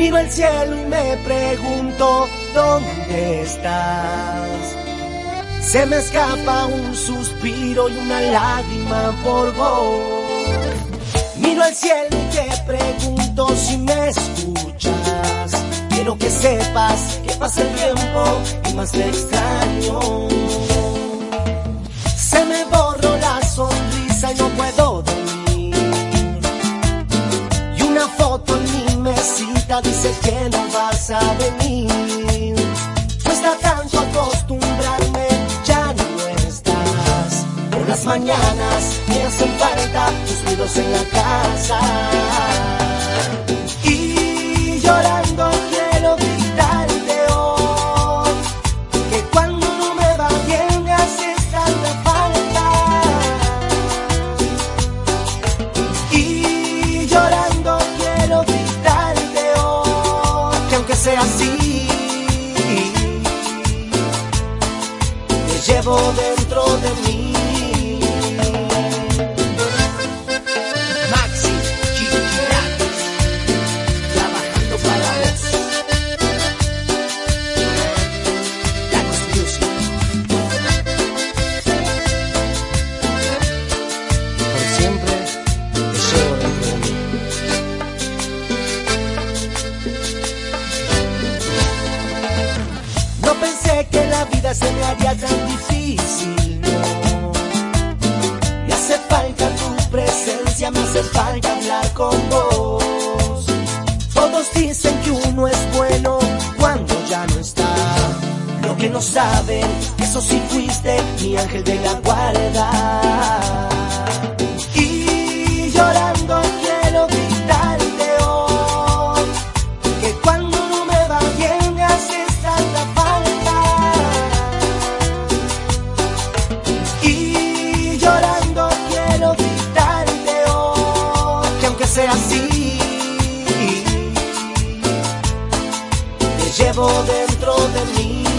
Miro el cielo y me pregunto, ¿dónde estás? Se me escapa un suspiro y una lágrima por vos. Miro al cielo y te pregunto si me escuchas. Quiero que sepas que pasa el tiempo y más te extraño. Se me borró la sonrisa y no puedo dormir. Y una foto en mi mesita dice que no vas a venir. Cuesta tanto acostumbrarme, ya no estás. Por las mañanas me hacen falta tus ruidos en la casa. Y llorando quiero gritarte hoy que cuando no me va bien me haces tanta falta. Y llorando quiero gritarte hoy que aunque sea así, te llevo dentro de mí. Que la vida se me haría tan difícil, no. Me hace falta tu presencia, me hace falta hablar con vos. Todos dicen que uno es bueno cuando ya no está. Lo que no saben, que eso sí fuiste mi ángel de la guarda. Y llorando quiero gritarte hoy que cuando no me va bien me haces tanta falta. Sea así, te llevo dentro de mí.